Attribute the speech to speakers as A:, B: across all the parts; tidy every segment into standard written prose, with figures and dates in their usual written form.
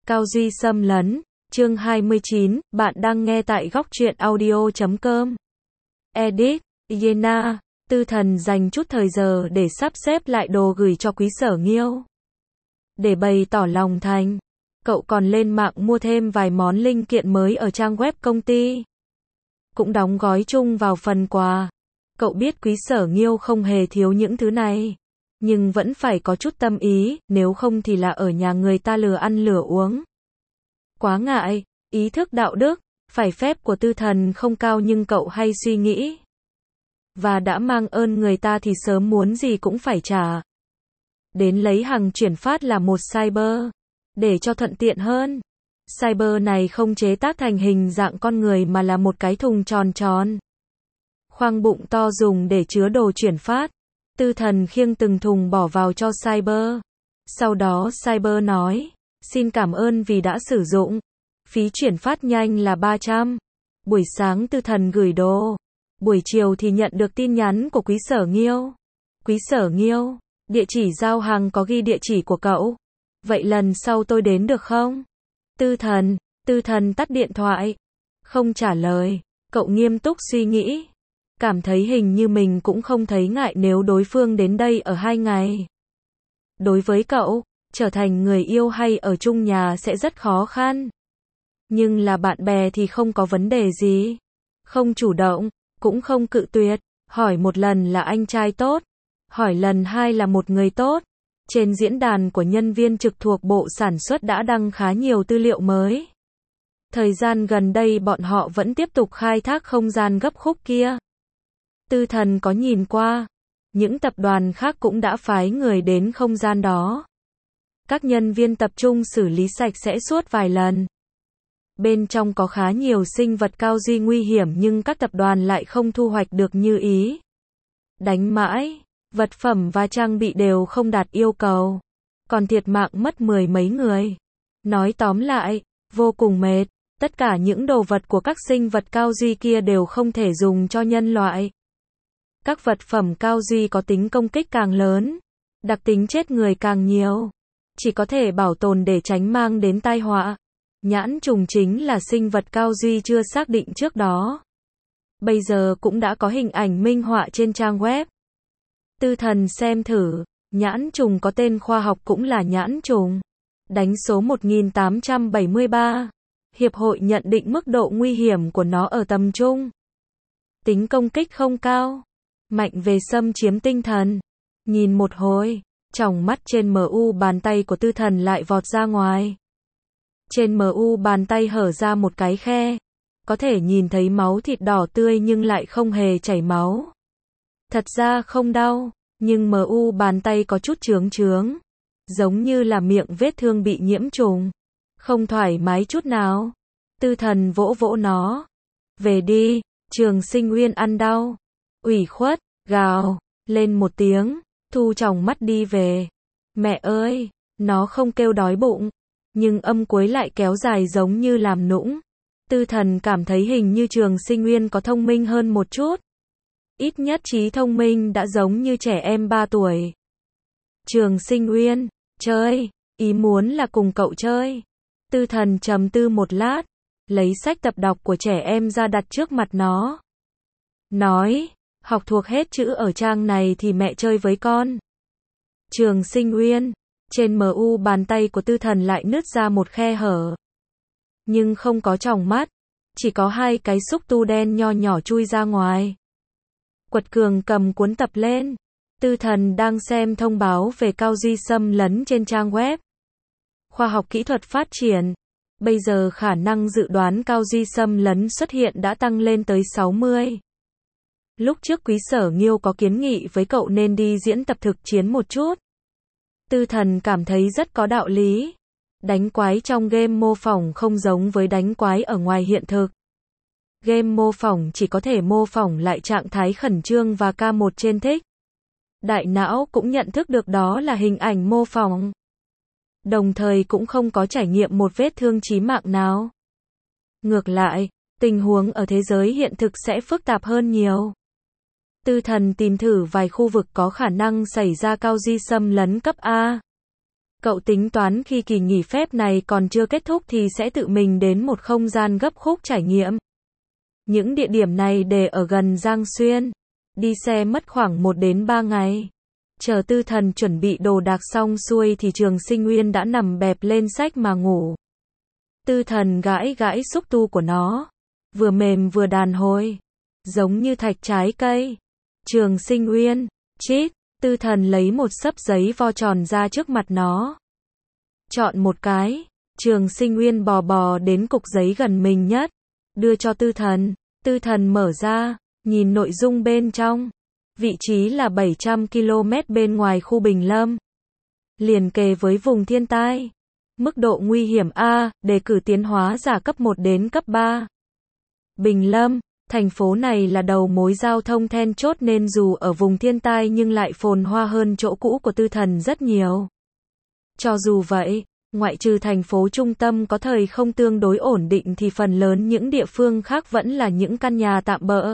A: Cao Duy xâm lấn, chương 29, bạn đang nghe tại góc truyện audio.com. Edit, Yena, Tư Thần dành chút thời giờ để sắp xếp lại đồ gửi cho Quý Sở Nghiêu. Để bày tỏ lòng thành, cậu còn lên mạng mua thêm vài món linh kiện mới ở trang web công ty. Cũng đóng gói chung vào phần quà. Cậu biết Quý Sở Nghiêu không hề thiếu những thứ này. Nhưng vẫn phải có chút tâm ý, nếu không thì là ở nhà người ta lừa ăn lừa uống. Quá ngại, ý thức đạo đức, phải phép của Tư Thần không cao nhưng cậu hay suy nghĩ. Và đã mang ơn người ta thì sớm muốn gì cũng phải trả. Đến lấy hàng chuyển phát là một cyber. Để cho thuận tiện hơn. Cyber này không chế tác thành hình dạng con người mà là một cái thùng tròn tròn. Khoang bụng to dùng để chứa đồ chuyển phát. Tư Thần khiêng từng thùng bỏ vào cho Cyber. Sau đó Cyber nói, xin cảm ơn vì đã sử dụng. Phí chuyển phát nhanh là 300. Buổi sáng Tư Thần gửi đồ. Buổi chiều thì nhận được tin nhắn của Quý Sở Nghiêu. Quý Sở Nghiêu, địa chỉ giao hàng có ghi địa chỉ của cậu. Vậy lần sau tôi đến được không? Tư Thần tắt điện thoại. Không trả lời. Cậu nghiêm túc suy nghĩ. Cảm thấy hình như mình cũng không thấy ngại nếu đối phương đến đây ở 2 ngày. Đối với cậu, trở thành người yêu hay ở chung nhà sẽ rất khó khăn. Nhưng là bạn bè thì không có vấn đề gì. Không chủ động, cũng không cự tuyệt. Hỏi một lần là anh trai tốt. Hỏi lần 2 là một người tốt. Trên diễn đàn của nhân viên trực thuộc bộ sản xuất đã đăng khá nhiều tư liệu mới. Thời gian gần đây bọn họ vẫn tiếp tục khai thác không gian gấp khúc kia. Tư Thần có nhìn qua. Những tập đoàn khác cũng đã phái người đến không gian đó. Các nhân viên tập trung xử lý sạch sẽ suốt vài lần. Bên trong có khá nhiều sinh vật cao duy nguy hiểm nhưng các tập đoàn lại không thu hoạch được như ý. Đánh mãi, vật phẩm và trang bị đều không đạt yêu cầu. Còn thiệt mạng mất 10 mấy người. Nói tóm lại, vô cùng mệt. Tất cả những đồ vật của các sinh vật cao duy kia đều không thể dùng cho nhân loại. Các vật phẩm cao duy có tính công kích càng lớn, đặc tính chết người càng nhiều. Chỉ có thể bảo tồn để tránh mang đến tai họa. Nhãn trùng chính là sinh vật cao duy chưa xác định trước đó. Bây giờ cũng đã có hình ảnh minh họa trên trang web. Tư Thần xem thử, nhãn trùng có tên khoa học cũng là nhãn trùng. Đánh số 1873. Hiệp hội nhận định mức độ nguy hiểm của nó ở tầm trung. Tính công kích không cao. Mạnh về xâm chiếm tinh thần. Nhìn một hồi, tròng mắt trên MU bàn tay của Tư Thần lại vọt ra ngoài. Trên MU bàn tay hở ra một cái khe. Có thể nhìn thấy máu thịt đỏ tươi nhưng lại không hề chảy máu. Thật ra không đau, nhưng MU bàn tay có chút chướng chướng. Giống như là miệng vết thương bị nhiễm trùng. Không thoải mái chút nào. Tư Thần vỗ vỗ nó. Về đi, Trường Sinh Uyên ăn đau. Ủy khuất, gào, lên một tiếng, thu tròng mắt đi về. Mẹ ơi, nó không kêu đói bụng, nhưng âm cuối lại kéo dài giống như làm nũng. Tư Thần cảm thấy hình như Trường Sinh Uyên có thông minh hơn một chút. Ít nhất trí thông minh đã giống như trẻ em 3 tuổi. Trường Sinh Uyên, chơi, ý muốn là cùng cậu chơi. Tư Thần trầm tư một lát, lấy sách tập đọc của trẻ em ra đặt trước mặt nó. Nói, học thuộc hết chữ ở trang này thì mẹ chơi với con. Trường Sinh Uyên, trên MU bàn tay của Tư Thần lại nứt ra một khe hở. Nhưng không có tròng mắt, chỉ có 2 cái xúc tu đen nho nhỏ chui ra ngoài. Quật Cường cầm cuốn tập lên. Tư Thần đang xem thông báo về Cao Duy xâm lấn trên trang web. Khoa học kỹ thuật phát triển. Bây giờ khả năng dự đoán Cao Duy xâm lấn xuất hiện đã tăng lên tới 60. Lúc trước Quý Sở Nghiêu có kiến nghị với cậu nên đi diễn tập thực chiến một chút. Tư Thần cảm thấy rất có đạo lý. Đánh quái trong game mô phỏng không giống với đánh quái ở ngoài hiện thực. Game mô phỏng chỉ có thể mô phỏng lại trạng thái khẩn trương và K1 trên thích. Đại não cũng nhận thức được đó là hình ảnh mô phỏng. Đồng thời cũng không có trải nghiệm một vết thương chí mạng nào. Ngược lại, tình huống ở thế giới hiện thực sẽ phức tạp hơn nhiều. Tư Thần tìm thử vài khu vực có khả năng xảy ra Cao Duy xâm lấn cấp A. Cậu tính toán khi kỳ nghỉ phép này còn chưa kết thúc thì sẽ tự mình đến một không gian gấp khúc trải nghiệm. Những địa điểm này đều ở gần Giang Xuyên. Đi xe mất khoảng 1 đến 3 ngày. Chờ Tư Thần chuẩn bị đồ đạc xong xuôi thì Trường Sinh Nguyên đã nằm bẹp lên sách mà ngủ. Tư Thần gãi gãi xúc tu của nó. Vừa mềm vừa đàn hồi. Giống như thạch trái cây. Trường Sinh Nguyên, chít. Tư Thần lấy một xấp giấy vo tròn ra trước mặt nó. Chọn một cái. Trường Sinh Nguyên bò bò đến cục giấy gần mình nhất. Đưa cho Tư Thần. Tư Thần mở ra, nhìn nội dung bên trong. Vị trí là 700 km bên ngoài khu Bình Lâm. Liền kề với vùng thiên tai. Mức độ nguy hiểm A, đề cử tiến hóa giả cấp 1 đến cấp 3. Bình Lâm, thành phố này là đầu mối giao thông then chốt nên dù ở vùng thiên tai nhưng lại phồn hoa hơn chỗ cũ của Tư Thần rất nhiều. Cho dù vậy, ngoại trừ thành phố trung tâm có thời không tương đối ổn định thì phần lớn những địa phương khác vẫn là những căn nhà tạm bợ.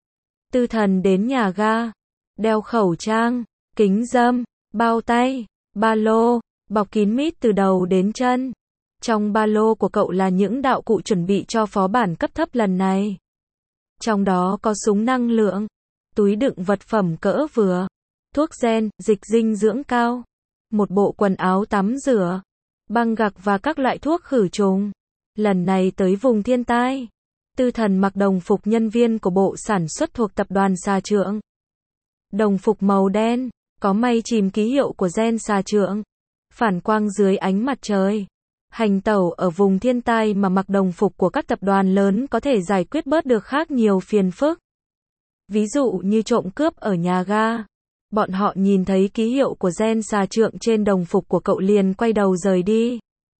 A: Tư Thần đến nhà ga, đeo khẩu trang, kính râm, bao tay, ba lô, bọc kín mít từ đầu đến chân. Trong ba lô của cậu là những đạo cụ chuẩn bị cho phó bản cấp thấp lần này. Trong đó có súng năng lượng, túi đựng vật phẩm cỡ vừa, thuốc gen, dịch dinh dưỡng cao, một bộ quần áo tắm rửa, băng gạc và các loại thuốc khử trùng. Lần này tới vùng thiên tai, Tư Thần mặc đồng phục nhân viên của bộ sản xuất thuộc tập đoàn Xà Trượng. Đồng phục màu đen, có may chìm ký hiệu của gen Xà Trượng. Phản quang dưới ánh mặt trời. Hành tẩu ở vùng thiên tai mà mặc đồng phục của các tập đoàn lớn có thể giải quyết bớt được khác nhiều phiền phức. Ví dụ như trộm cướp ở nhà ga. Bọn họ nhìn thấy ký hiệu của gen Xà Trượng trên đồng phục của cậu liền quay đầu rời đi.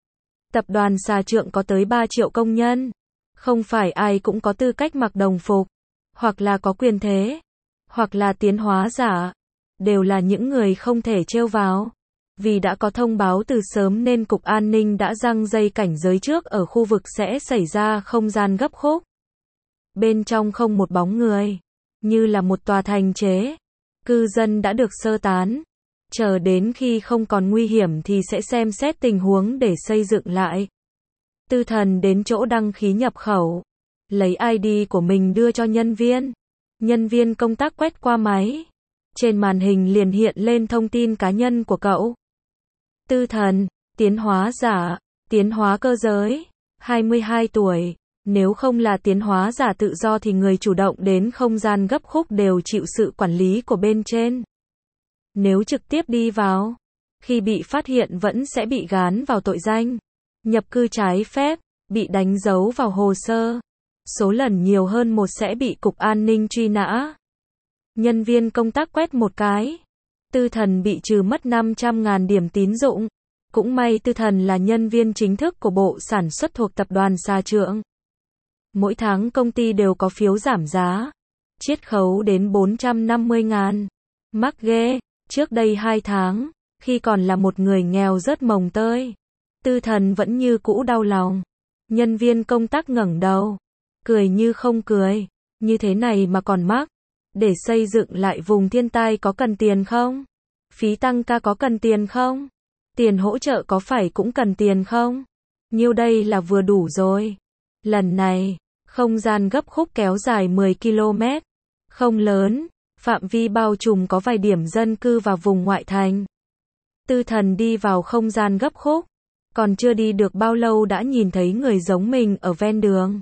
A: Tập đoàn Xà Trượng có tới 3 triệu công nhân. Không phải ai cũng có tư cách mặc đồng phục. Hoặc là có quyền thế. Hoặc là tiến hóa giả. Đều là những người không thể trêu vào. Vì đã có thông báo từ sớm nên Cục An ninh đã giăng dây cảnh giới trước ở khu vực sẽ xảy ra không gian gấp khúc. Bên trong không một bóng người. Như là một tòa thành chế. Cư dân đã được sơ tán. Chờ đến khi không còn nguy hiểm thì sẽ xem xét tình huống để xây dựng lại. Tư Thần đến chỗ đăng ký nhập khẩu. Lấy ID của mình đưa cho nhân viên. Nhân viên công tác quét qua máy. Trên màn hình liền hiện lên thông tin cá nhân của cậu. Tư Thần, tiến hóa giả, tiến hóa cơ giới, 22 tuổi. Nếu không là tiến hóa giả tự do thì người chủ động đến không gian gấp khúc đều chịu sự quản lý của bên trên. Nếu trực tiếp đi vào, khi bị phát hiện vẫn sẽ bị gán vào tội danh nhập cư trái phép, bị đánh dấu vào hồ sơ. Số lần nhiều hơn một sẽ bị Cục An ninh truy nã. Nhân viên công tác quét một cái. Tư Thần bị trừ mất 500.000 điểm tín dụng. Cũng may Tư Thần là nhân viên chính thức của bộ sản xuất thuộc tập đoàn Xà Trượng. Mỗi tháng công ty đều có phiếu giảm giá. Chiết khấu đến 450.000. Mắc ghê, trước đây 2 tháng, khi còn là một người nghèo rớt mồng tơi. Tư Thần vẫn như cũ đau lòng. Nhân viên công tác ngẩng đầu. Cười như không cười. Như thế này mà còn mắc. Để xây dựng lại vùng thiên tai có cần tiền không? Phí tăng ca có cần tiền không? Tiền hỗ trợ có phải cũng cần tiền không? Nhiêu đây là vừa đủ rồi. Lần này, không gian gấp khúc kéo dài 10 km. Không lớn, phạm vi bao trùm có vài điểm dân cư và vùng ngoại thành. Tư Thần đi vào không gian gấp khúc. Còn chưa đi được bao lâu đã nhìn thấy người giống mình ở ven đường.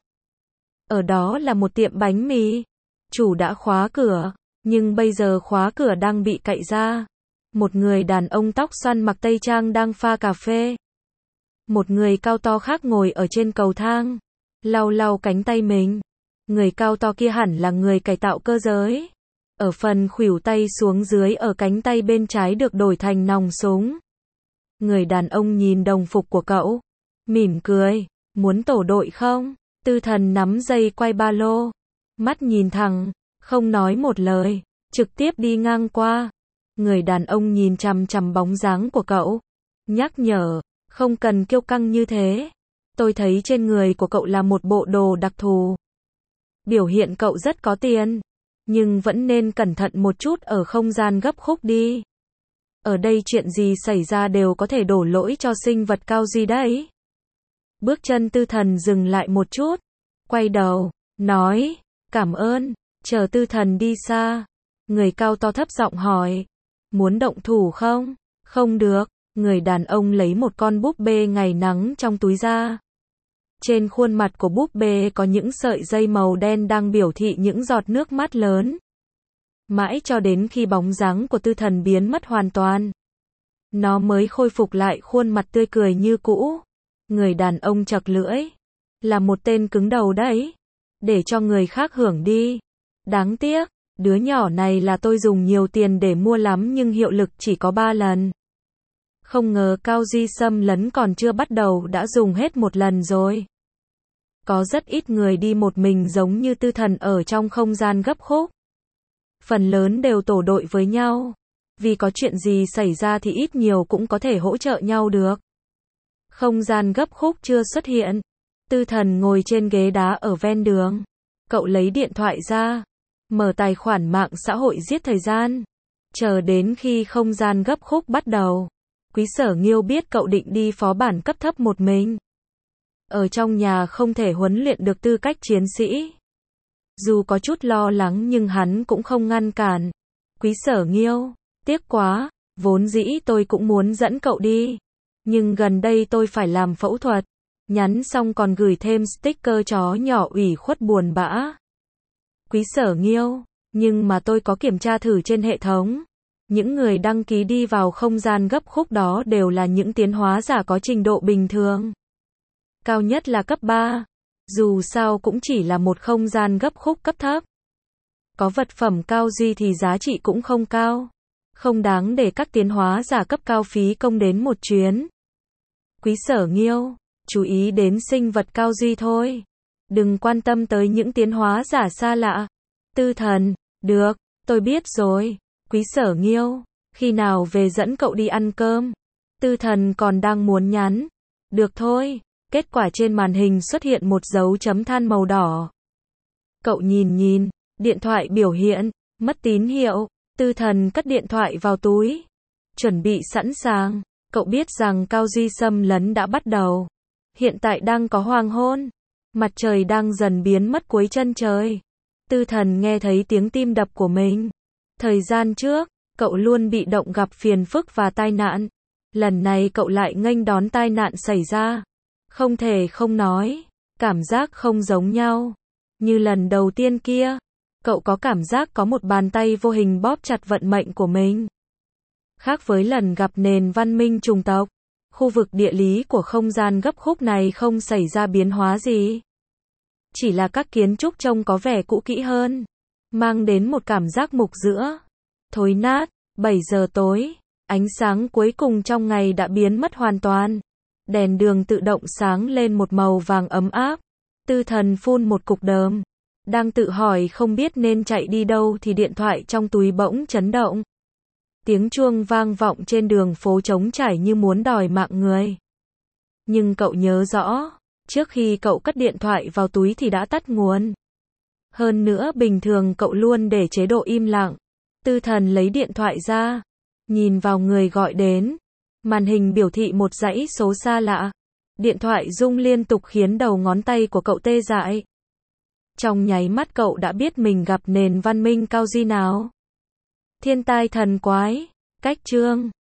A: Ở đó là một tiệm bánh mì. Chủ đã khóa cửa, nhưng bây giờ khóa cửa đang bị cậy ra. Một người đàn ông tóc xoăn mặc tây trang đang pha cà phê. Một người cao to khác ngồi ở trên cầu thang, lau lau cánh tay mình. Người cao to kia hẳn là người cải tạo cơ giới. Ở phần khuỷu tay xuống dưới ở cánh tay bên trái được đổi thành nòng súng. Người đàn ông nhìn đồng phục của cậu, mỉm cười, muốn tổ đội không? Tư Thần nắm dây quay ba lô, mắt nhìn thẳng, không nói một lời, trực tiếp đi ngang qua. Người đàn ông nhìn chằm chằm bóng dáng của cậu, nhắc nhở, không cần kiêu căng như thế. Tôi thấy trên người của cậu là một bộ đồ đặc thù. Biểu hiện cậu rất có tiền, nhưng vẫn nên cẩn thận một chút ở không gian gấp khúc đi. Ở đây chuyện gì xảy ra đều có thể đổ lỗi cho sinh vật cao duy đấy. Bước chân Tư Thần dừng lại một chút, quay đầu, nói, cảm ơn, chờ Tư Thần đi xa. Người cao to thấp giọng hỏi, muốn động thủ không? Không được, người đàn ông lấy một con búp bê ngày nắng trong túi ra. Trên khuôn mặt của búp bê có những sợi dây màu đen đang biểu thị những giọt nước mắt lớn. Mãi cho đến khi bóng dáng của Tư Thần biến mất hoàn toàn, nó mới khôi phục lại khuôn mặt tươi cười như cũ. Người đàn ông chật lưỡi, là một tên cứng đầu đấy, để cho người khác hưởng đi. Đáng tiếc, đứa nhỏ này là tôi dùng nhiều tiền để mua lắm nhưng hiệu lực chỉ có 3 lần. Không ngờ Cao Duy xâm lấn còn chưa bắt đầu đã dùng hết một lần rồi. Có rất ít người đi một mình giống như Tư Thần ở trong không gian gấp khúc. Phần lớn đều tổ đội với nhau, vì có chuyện gì xảy ra thì ít nhiều cũng có thể hỗ trợ nhau được. Không gian gấp khúc chưa xuất hiện. Tư Thần ngồi trên ghế đá ở ven đường. Cậu lấy điện thoại ra, mở tài khoản mạng xã hội giết thời gian. Chờ đến khi không gian gấp khúc bắt đầu, Quý Sở Nghiêu biết cậu định đi phó bản cấp thấp một mình. Ở trong nhà không thể huấn luyện được tư cách chiến sĩ. Dù có chút lo lắng nhưng hắn cũng không ngăn cản. Quý Sở Nghiêu, tiếc quá, vốn dĩ tôi cũng muốn dẫn cậu đi. Nhưng gần đây tôi phải làm phẫu thuật. Nhắn xong còn gửi thêm sticker chó nhỏ ủy khuất buồn bã. Quý Sở Nghiêu, nhưng mà tôi có kiểm tra thử trên hệ thống. Những người đăng ký đi vào không gian gấp khúc đó đều là những tiến hóa giả có trình độ bình thường. Cao nhất là cấp 3. Dù sao cũng chỉ là một không gian gấp khúc cấp thấp. Có vật phẩm cao duy thì giá trị cũng không cao. Không đáng để các tiến hóa giả cấp cao phí công đến một chuyến. Quý Sở Nghiêu, chú ý đến sinh vật cao duy thôi. Đừng quan tâm tới những tiến hóa giả xa lạ. Tư Thần, được, tôi biết rồi. Quý Sở Nghiêu, khi nào về dẫn cậu đi ăn cơm? Tư Thần còn đang muốn nhắn. Được thôi. Kết quả trên màn hình xuất hiện một dấu chấm than màu đỏ. Cậu nhìn, điện thoại biểu hiện, mất tín hiệu. Tư Thần cất điện thoại vào túi. Chuẩn bị sẵn sàng. Cậu biết rằng Cao Duy xâm lấn đã bắt đầu. Hiện tại đang có hoàng hôn. Mặt trời đang dần biến mất cuối chân trời. Tư Thần nghe thấy tiếng tim đập của mình. Thời gian trước, cậu luôn bị động gặp phiền phức và tai nạn. Lần này cậu lại nghênh đón tai nạn xảy ra. Không thể không nói, cảm giác không giống nhau. Như lần đầu tiên kia, cậu có cảm giác có một bàn tay vô hình bóp chặt vận mệnh của mình. Khác với lần gặp nền văn minh chủng tộc, khu vực địa lý của không gian gấp khúc này không xảy ra biến hóa gì. Chỉ là các kiến trúc trông có vẻ cũ kỹ hơn, mang đến một cảm giác mục giữa, thối nát. 7 giờ tối, ánh sáng cuối cùng trong ngày đã biến mất hoàn toàn. Đèn đường tự động sáng lên một màu vàng ấm áp. Tư Thần phun một cục đờm. Đang tự hỏi không biết nên chạy đi đâu thì điện thoại trong túi bỗng chấn động. Tiếng chuông vang vọng trên đường phố trống trải như muốn đòi mạng người. Nhưng cậu nhớ rõ, trước khi cậu cất điện thoại vào túi thì đã tắt nguồn. Hơn nữa bình thường cậu luôn để chế độ im lặng. Tư Thần lấy điện thoại ra, nhìn vào người gọi đến. Màn hình biểu thị một dãy số xa lạ. Điện thoại rung liên tục khiến đầu ngón tay của cậu tê dại. Trong nháy mắt cậu đã biết mình gặp nền văn minh cao duy nào. Thiên tai thần quái, cách chương